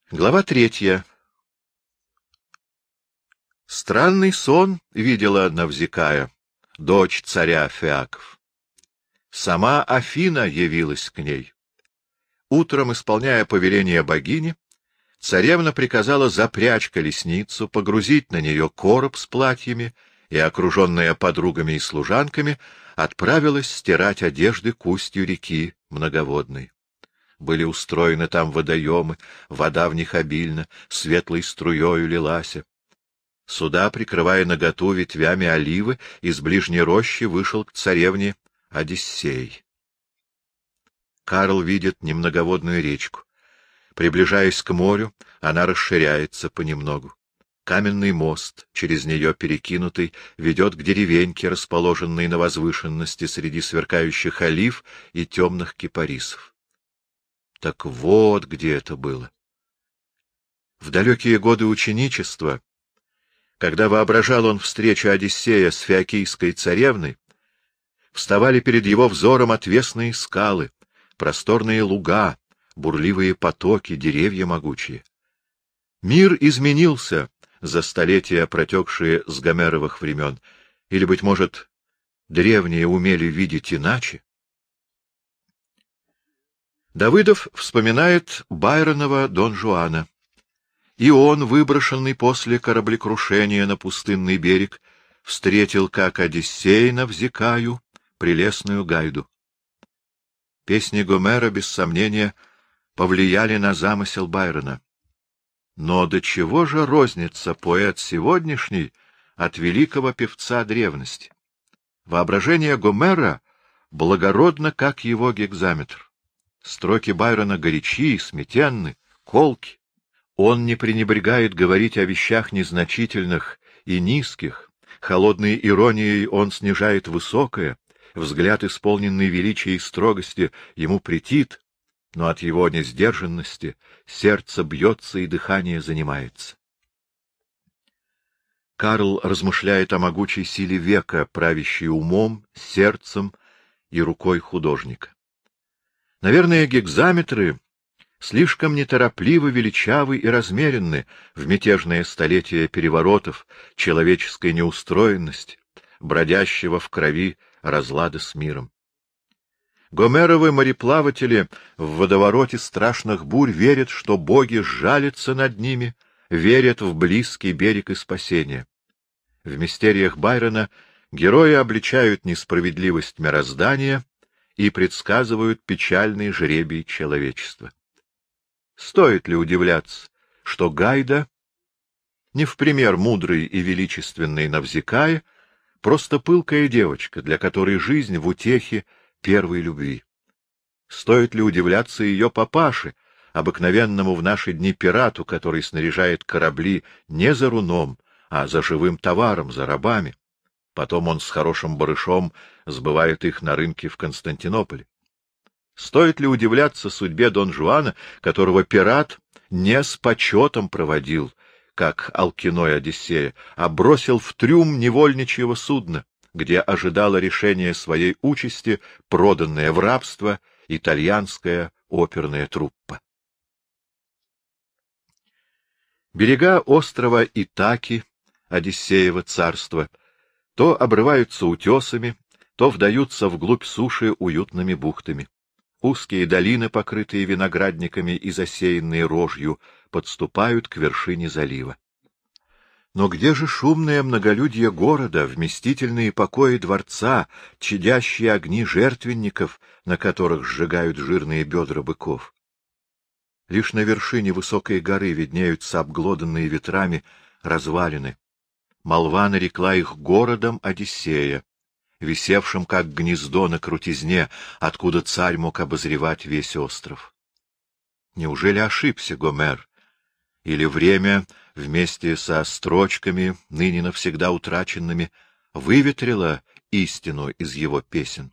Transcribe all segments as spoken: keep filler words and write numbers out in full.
Глава третья. Странный сон видела Навзикая, дочь царя Феаков. Сама Афина явилась к ней. Утром, исполняя повеление богини, царевна приказала запрячь колесницу, погрузить на нее короб с платьями и, окруженная подругами и служанками, отправилась стирать одежды к устью реки Многоводной. Были устроены там водоемы, вода в них обильно, светлой струею лилась. Сюда, прикрывая наготу ветвями оливы, из ближней рощи вышел к царевне Одиссей. Карл видит немноговодную речку. Приближаясь к морю, она расширяется понемногу. Каменный мост, через нее перекинутый, ведет к деревеньке, расположенной на возвышенности среди сверкающих олив и темных кипарисов. Так вот где это было. В далекие годы ученичества, когда воображал он встречу Одиссея с фиокийской царевной, вставали перед его взором отвесные скалы, просторные луга, бурливые потоки, деревья могучие. Мир изменился за столетия, протекшие с Гомеровых времен, или, быть может, древние умели видеть иначе? Давыдов вспоминает Байронова Дон Жуана. И он, выброшенный после кораблекрушения на пустынный берег, встретил, как Одиссей Навзикаю, прелестную Гайду. Песни Гомера, без сомнения, повлияли на замысел Байрона. Но до чего же рознится поэт сегодняшний от великого певца древности? Воображение Гомера благородно, как его гекзаметр. Строки Байрона горячи, сметенны, колки. Он не пренебрегает говорить о вещах незначительных и низких. Холодной иронией он снижает высокое, взгляд, исполненный величия и строгости, ему претит, но от его несдержанности сердце бьется и дыхание занимается. Карл размышляет о могучей силе века, правящей умом, сердцем и рукой художника. Наверное, гекзаметры слишком неторопливо, величавы и размеренны в мятежное столетие переворотов, человеческой неустроенности, бродящего в крови разлада с миром. Гомеровы мореплаватели в водовороте страшных бурь верят, что боги сжалятся над ними, верят в близкий берег и спасение. В мистериях Байрона герои обличают несправедливость мироздания и предсказывают печальный жребий человечества. Стоит ли удивляться, что Гайда, не в пример мудрой и величественной Навзикая, просто пылкая девочка, для которой жизнь в утехе первой любви? Стоит ли удивляться ее папаше, обыкновенному в наши дни пирату, который снаряжает корабли не за руном, а за живым товаром, за рабами? Потом он с хорошим барышом сбывает их на рынке в Константинополе. Стоит ли удивляться судьбе Дон Жуана, которого пират не с почетом проводил, как Алкиной Одиссея, а бросил в трюм невольничьего судна, где ожидала решения своей участи проданная в рабство итальянская оперная труппа. Берега острова Итаки, Одиссеево царство, то обрываются утесами, то вдаются вглубь суши уютными бухтами. Узкие долины, покрытые виноградниками и засеянные рожью, подступают к вершине залива. Но где же шумное многолюдье города, вместительные покои дворца, чадящие огни жертвенников, на которых сжигают жирные бедра быков? Лишь на вершине высокой горы виднеются обглоданные ветрами развалины. Молва нарекла их городом Одиссея, висевшим как гнездо на крутизне, откуда царь мог обозревать весь остров. Неужели ошибся Гомер? Или время, вместе со строчками, ныне навсегда утраченными, выветрило истину из его песен?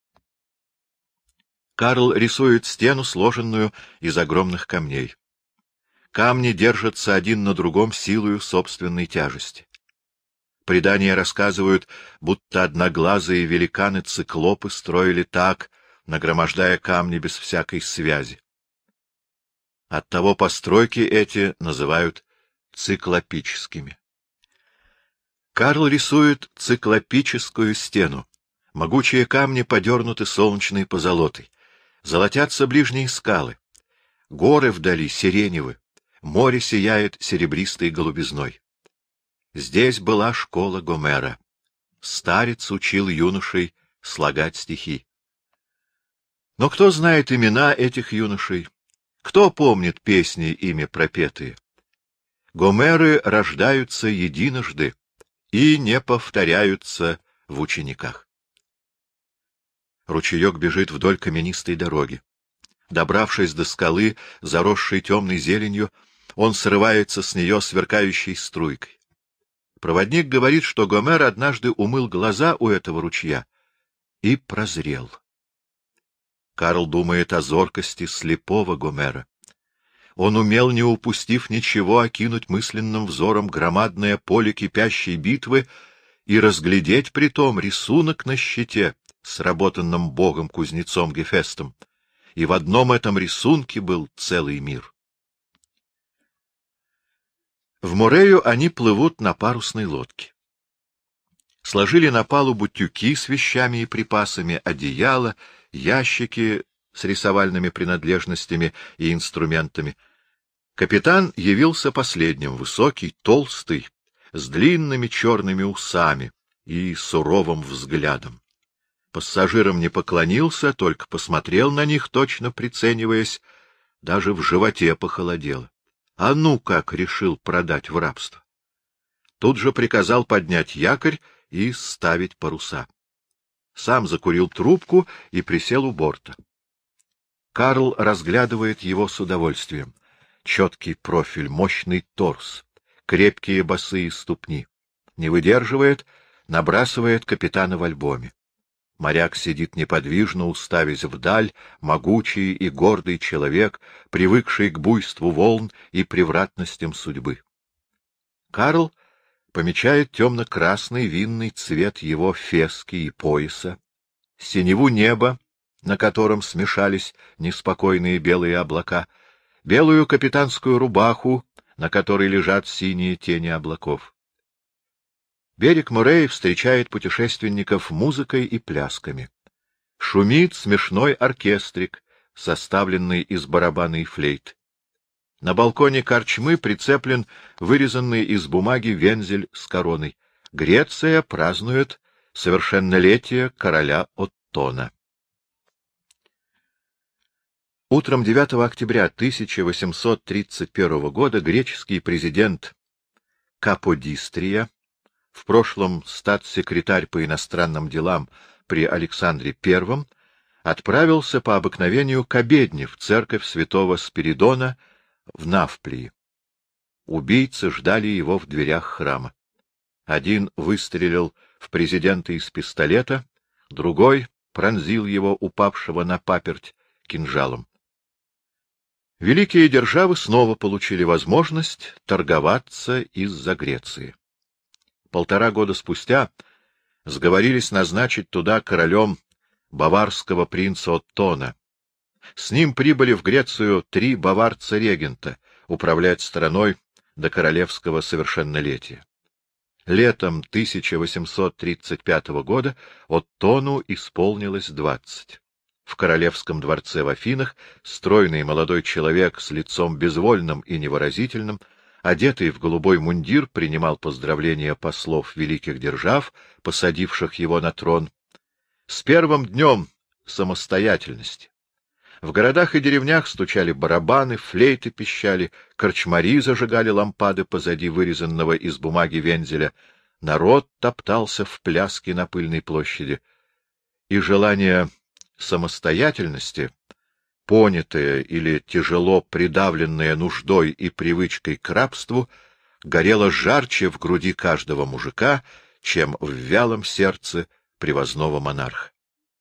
Карл рисует стену, сложенную из огромных камней. Камни держатся один на другом силою собственной тяжести. Предания рассказывают, будто одноглазые великаны-циклопы строили так, нагромождая камни без всякой связи. Оттого постройки эти называют циклопическими. Карл рисует циклопическую стену. Могучие камни подернуты солнечной позолотой. Золотятся ближние скалы. Горы вдали сиреневы. Море сияет серебристой голубизной. Здесь была школа Гомера. Старец учил юношей слагать стихи. Но кто знает имена этих юношей? Кто помнит песни ими пропетые? Гомеры рождаются единожды и не повторяются в учениках. Ручеек бежит вдоль каменистой дороги. Добравшись до скалы, заросшей темной зеленью, он срывается с нее сверкающей струйкой. Проводник говорит, что Гомер однажды умыл глаза у этого ручья и прозрел. Карл думает о зоркости слепого Гомера. Он умел, не упустив ничего, окинуть мысленным взором громадное поле кипящей битвы и разглядеть притом рисунок на щите, сработанном богом-кузнецом Гефестом, и в одном этом рисунке был целый мир. В Морею они плывут на парусной лодке. Сложили на палубу тюки с вещами и припасами, одеяла, ящики с рисовальными принадлежностями и инструментами. Капитан явился последним, высокий, толстый, с длинными черными усами и суровым взглядом. Пассажирам не поклонился, только посмотрел на них, точно прицениваясь, даже в животе похолодело. А ну как решил продать в рабство! Тут же приказал поднять якорь и ставить паруса. Сам закурил трубку и присел у борта. Карл разглядывает его с удовольствием. Четкий профиль, мощный торс, крепкие босые ступни. Не выдерживает, набрасывает капитана в альбоме. Моряк сидит неподвижно, уставясь вдаль, могучий и гордый человек, привыкший к буйству волн и превратностям судьбы. Карл помечает темно-красный винный цвет его фески и пояса, синеву неба, на котором смешались неспокойные белые облака, белую капитанскую рубаху, на которой лежат синие тени облаков. Берег Мореи встречает путешественников музыкой и плясками. Шумит смешной оркестрик, составленный из барабана и флейт. На балконе корчмы прицеплен вырезанный из бумаги вензель с короной. Греция празднует совершеннолетие короля Оттона. Утром девятого октября тысяча восемьсот тридцать первого года греческий президент Каподистрия, в прошлом статс-секретарь по иностранным делам при Александре Первом, отправился по обыкновению к обедне в церковь святого Спиридона в Навплии. Убийцы ждали его в дверях храма. Один выстрелил в президента из пистолета, другой пронзил его, упавшего на паперть, кинжалом. Великие державы снова получили возможность торговаться из-за Греции. Полтора года спустя сговорились назначить туда королем баварского принца Оттона. С ним прибыли в Грецию три баварца-регента управлять страной до королевского совершеннолетия. Летом тысяча восемьсот тридцать пятого года Оттону исполнилось двадцать. В королевском дворце в Афинах стройный молодой человек с лицом безвольным и невыразительным, одетый в голубой мундир, принимал поздравления послов великих держав, посадивших его на трон. С первым днем самостоятельности. В городах и деревнях стучали барабаны, флейты пищали, корчмари зажигали лампады позади вырезанного из бумаги вензеля. Народ топтался в пляске на пыльной площади. И желание самостоятельности, понятое или тяжело придавленное нуждой и привычкой к рабству, горело жарче в груди каждого мужика, чем в вялом сердце привозного монарха.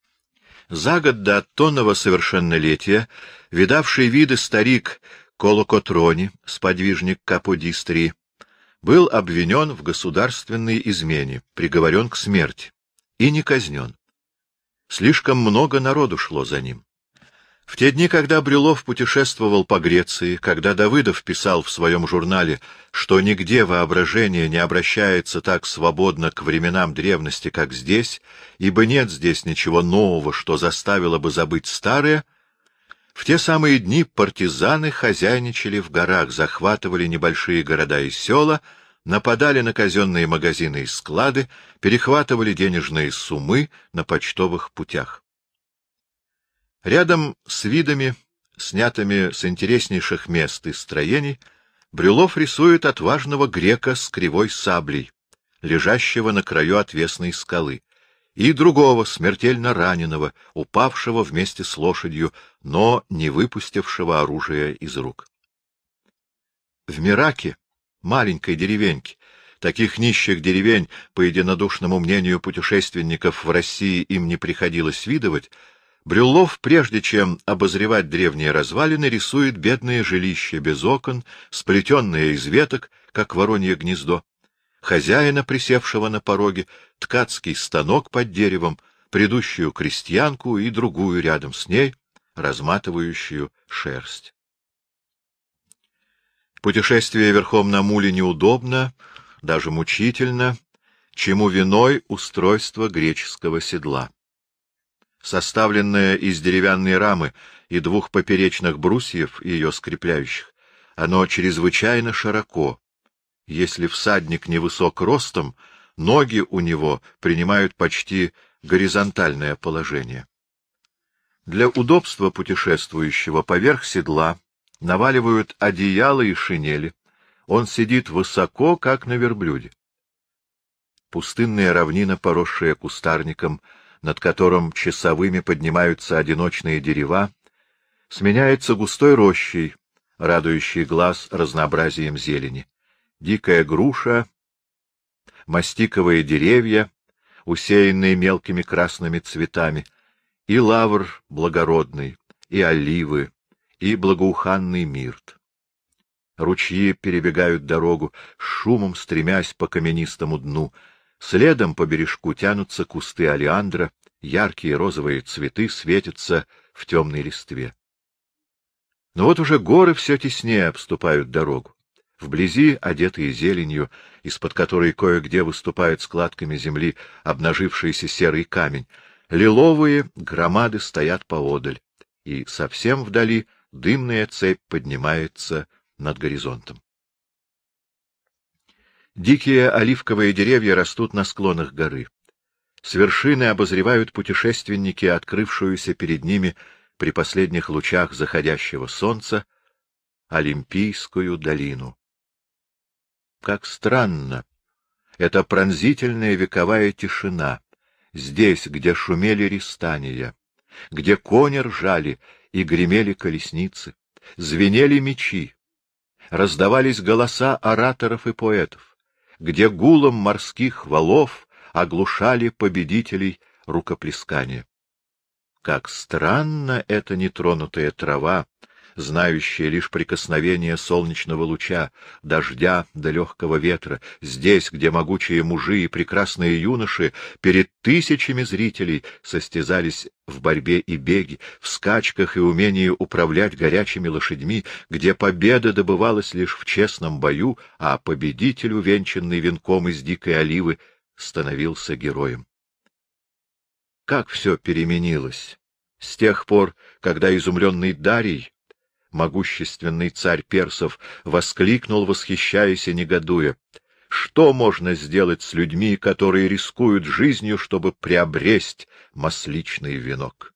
За год до Оттонова совершеннолетия видавший виды старик Колокотрони, сподвижник Каподистрии, был обвинен в государственной измене, приговорен к смерти и не казнен. Слишком много народу шло за ним. В те дни, когда Брюлов путешествовал по Греции, когда Давыдов писал в своем журнале, что нигде воображение не обращается так свободно к временам древности, как здесь, ибо нет здесь ничего нового, что заставило бы забыть старое, в те самые дни партизаны хозяйничали в горах, захватывали небольшие города и села, нападали на казенные магазины и склады, перехватывали денежные суммы на почтовых путях. Рядом с видами, снятыми с интереснейших мест и строений, Брюлов рисует отважного грека с кривой саблей, лежащего на краю отвесной скалы, и другого, смертельно раненого, упавшего вместе с лошадью, но не выпустившего оружие из рук. В Мираке, маленькой деревеньке, таких нищих деревень, по единодушному мнению путешественников, в России им не приходилось видывать, Брюлов, прежде чем обозревать древние развалины, рисует бедное жилище без окон, сплетенное из веток, как воронье гнездо, хозяина, присевшего на пороге, ткацкий станок под деревом, предыдущую крестьянку и другую рядом с ней, разматывающую шерсть. Путешествие верхом на муле неудобно, даже мучительно, чему виной устройство греческого седла. Составленное из деревянной рамы и двух поперечных брусьев, ее скрепляющих, оно чрезвычайно широко. Если всадник невысок ростом, ноги у него принимают почти горизонтальное положение. Для удобства путешествующего поверх седла наваливают одеяло и шинели. Он сидит высоко, как на верблюде. Пустынная равнина, поросшая кустарником, над которым часовыми поднимаются одиночные дерева, сменяется густой рощей, радующей глаз разнообразием зелени. Дикая груша, мастиковые деревья, усеянные мелкими красными цветами, и лавр благородный, и оливы, и благоуханный мирт. Ручьи перебегают дорогу, шумом стремясь по каменистому дну. Следом по бережку тянутся кусты олеандра, яркие розовые цветы светятся в темной листве. Но вот уже горы все теснее обступают дорогу. Вблизи, одетые зеленью, из-под которой кое-где выступают складками земли обнажившийся серый камень, лиловые громады стоят поодаль, и совсем вдали дымная цепь поднимается над горизонтом. Дикие оливковые деревья растут на склонах горы. С вершины обозревают путешественники открывшуюся перед ними при последних лучах заходящего солнца Олимпийскую долину. Как странно! Это пронзительная вековая тишина, здесь, где шумели ристания, где кони ржали и гремели колесницы, звенели мечи, раздавались голоса ораторов и поэтов, где гулом морских валов оглушали победителей рукоплескания. Как странно эта нетронутая трава, знающая лишь прикосновение солнечного луча, дождя да легкого ветра, здесь, где могучие мужи и прекрасные юноши перед тысячами зрителей состязались в борьбе и беге, в скачках и умении управлять горячими лошадьми, где победа добывалась лишь в честном бою, а победитель, увенчанный венком из дикой оливы, становился героем. Как все переменилось с тех пор, когда изумленный Дарий, могущественный царь персов, воскликнул, восхищаясь и негодуя: «Что можно сделать с людьми, которые рискуют жизнью, чтобы приобресть масличный венок?»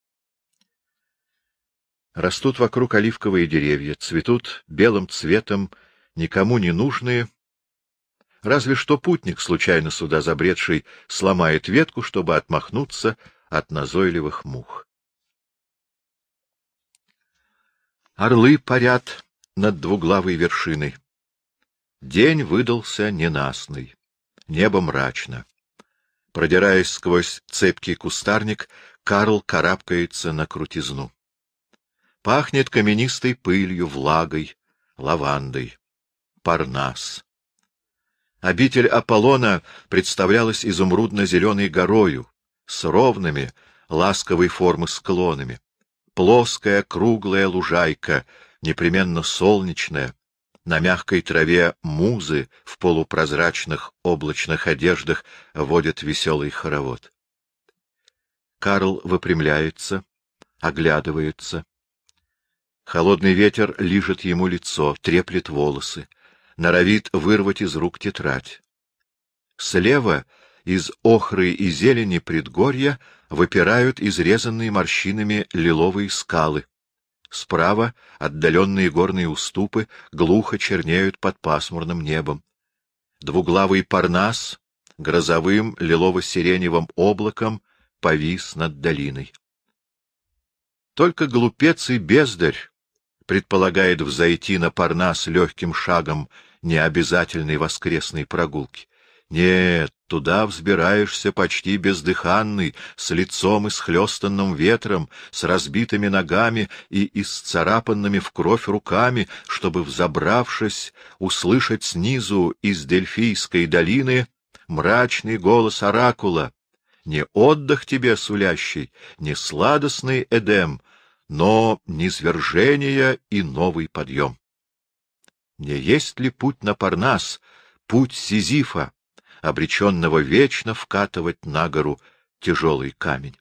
Растут вокруг оливковые деревья, цветут белым цветом никому не нужные, разве что путник, случайно сюда забредший, сломает ветку, чтобы отмахнуться от назойливых мух. Орлы парят над двуглавой вершиной. День выдался ненастный, небо мрачно. Продираясь сквозь цепкий кустарник, Карл карабкается на крутизну. Пахнет каменистой пылью, влагой, лавандой. Парнас. Обитель Аполлона представлялась изумрудно-зеленой горою, с ровными, ласковой формы склонами. плоская круглая лужайка, непременно солнечная, на мягкой траве музы в полупрозрачных облачных одеждах водят веселый хоровод. Карл выпрямляется, оглядывается. Холодный ветер лижет ему лицо, треплет волосы, норовит вырвать из рук тетрадь. Слева из охры и зелени предгорья выпирают изрезанные морщинами лиловые скалы. Справа отдаленные горные уступы глухо чернеют под пасмурным небом. Двуглавый Парнас грозовым лилово-сиреневым облаком повис над долиной. Только глупец и бездарь предполагает взойти на Парнас легким шагом необязательной воскресной прогулки. Нет, туда взбираешься почти бездыханный, с лицом исхлестанным ветром, с разбитыми ногами и исцарапанными в кровь руками, чтобы, взобравшись, услышать снизу из Дельфийской долины мрачный голос оракула: не отдых тебе сулящий, не сладостный Эдем, но низвержение и новый подъем. Не есть ли путь на Парнас, путь Сизифа, обреченного вечно вкатывать на гору тяжелый камень?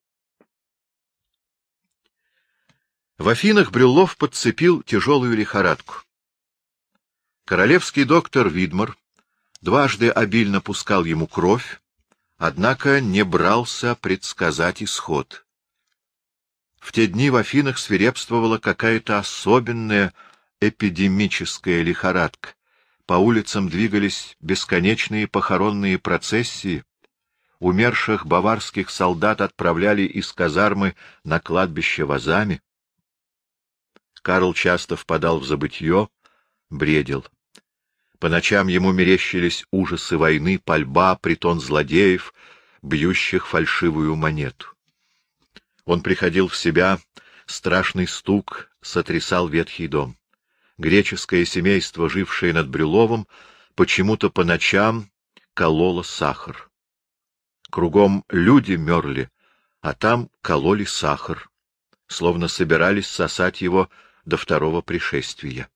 В Афинах Брюллов подцепил тяжелую лихорадку. Королевский доктор Видмар дважды обильно пускал ему кровь, однако не брался предсказать исход. В те дни в Афинах свирепствовала какая-то особенная эпидемическая лихорадка. По улицам двигались бесконечные похоронные процессии. Умерших баварских солдат отправляли из казармы на кладбище вазами. Карл часто впадал в забытье, бредил. По ночам ему мерещились ужасы войны, пальба, притон злодеев, бьющих фальшивую монету. Он приходил в себя, страшный стук сотрясал ветхий дом. Греческое семейство, жившее над Брюлловым, почему-то по ночам кололо сахар. Кругом люди мерли, а там кололи сахар, словно собирались сосать его до второго пришествия.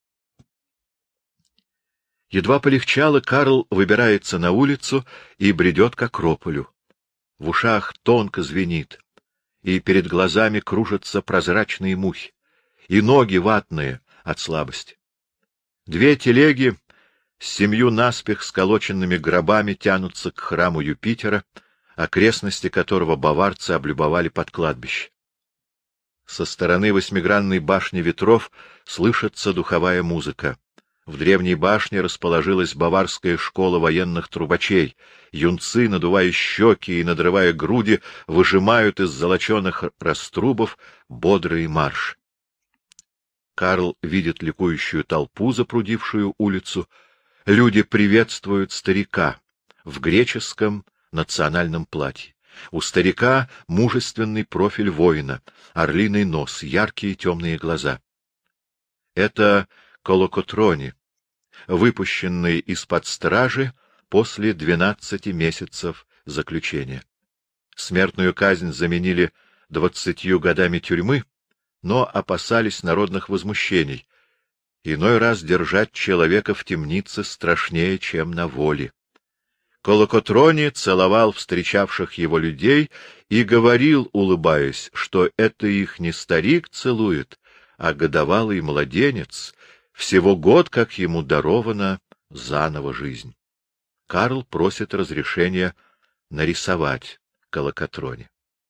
Едва полегчало, Карл выбирается на улицу и бредет к Акрополю. В ушах тонко звенит, и перед глазами кружатся прозрачные мухи, и ноги ватные от слабости. Две телеги с семью наспех сколоченными гробами тянутся к храму Юпитера, окрестности которого баварцы облюбовали под кладбище. Со стороны восьмигранной башни ветров слышится духовая музыка. В древней башне расположилась баварская школа военных трубачей. Юнцы, надувая щеки и надрывая груди, выжимают из золоченых раструбов бодрый марш. Карл видит ликующую толпу, запрудившую улицу. Люди приветствуют старика в греческом национальном платье. У старика мужественный профиль воина, орлиный нос, яркие темные глаза. Это Колокотрони, выпущенный из-под стражи после двенадцати месяцев заключения. Смертную казнь заменили двадцатью годами тюрьмы, но опасались народных возмущений. Иной раз держать человека в темнице страшнее, чем на воле. Колокотрони целовал встречавших его людей и говорил, улыбаясь, что это их не старик целует, а годовалый младенец, всего год, как ему дарована заново жизнь. Карл просит разрешения нарисовать Колокотрони.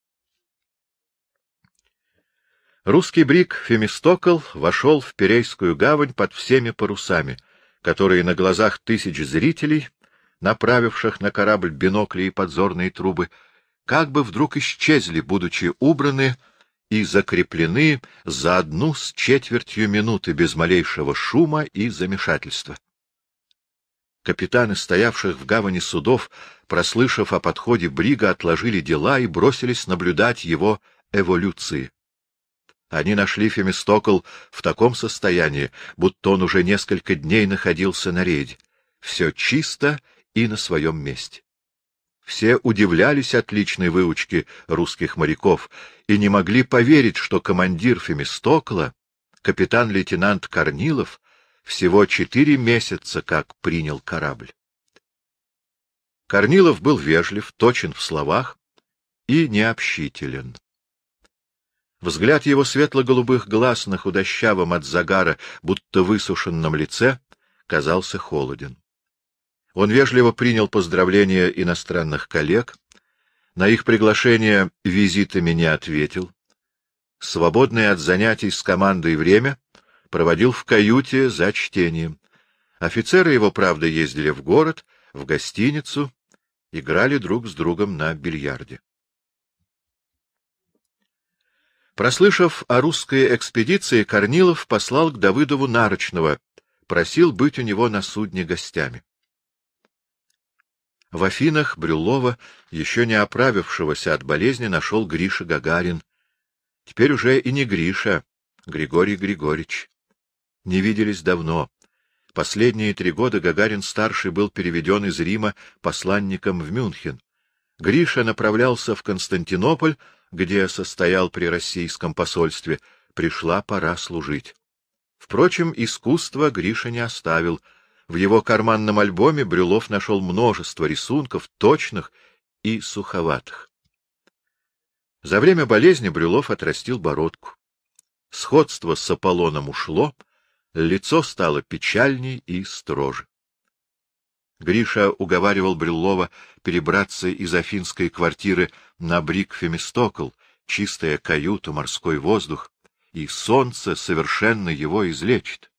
Русский бриг Фемистокл вошел в Пирейскую гавань под всеми парусами, которые на глазах тысяч зрителей, направивших на корабль бинокли и подзорные трубы, как бы вдруг исчезли, будучи убраны и закреплены за одну с четвертью минуты без малейшего шума и замешательства. Капитаны, стоявших в гавани судов, прослышав о подходе брига, отложили дела и бросились наблюдать его эволюции. Они нашли Фемистокл в таком состоянии, будто он уже несколько дней находился на рейде. Все чисто и на своем месте. Все удивлялись отличной выучке русских моряков и не могли поверить, что командир Фемистокла, капитан-лейтенант Корнилов, всего четыре месяца как принял корабль. Корнилов был вежлив, точен в словах и необщителен. Взгляд его светло-голубых глаз на худощавом от загара, будто высушенном лице, казался холоден. Он вежливо принял поздравления иностранных коллег, на их приглашение визитами не ответил, свободное от занятий с командой время проводил в каюте за чтением. Офицеры его, правда, ездили в город, в гостиницу, играли друг с другом на бильярде. Прослышав о русской экспедиции, Корнилов послал к Давыдову Нарочного, просил быть у него на судне гостями. В Афинах Брюллова, еще не оправившегося от болезни, нашел Гриша Гагарин. Теперь уже и не Гриша, Григорий Григорьевич. Не виделись давно. Последние три года Гагарин-старший был переведен из Рима посланником в Мюнхен. Гриша направлялся в Константинополь, где состоял при российском посольстве. Пришла пора служить. Впрочем, искусство Гриша не оставил. В его карманном альбоме Брюллов нашел множество рисунков, точных и суховатых. За время болезни Брюллов отрастил бородку. Сходство с Аполлоном ушло, лицо стало печальней и строже. Гриша уговаривал Брюллова перебраться из афинской квартиры на брик Фемистокл, чистая каюта, морской воздух, и солнце совершенно его излечит.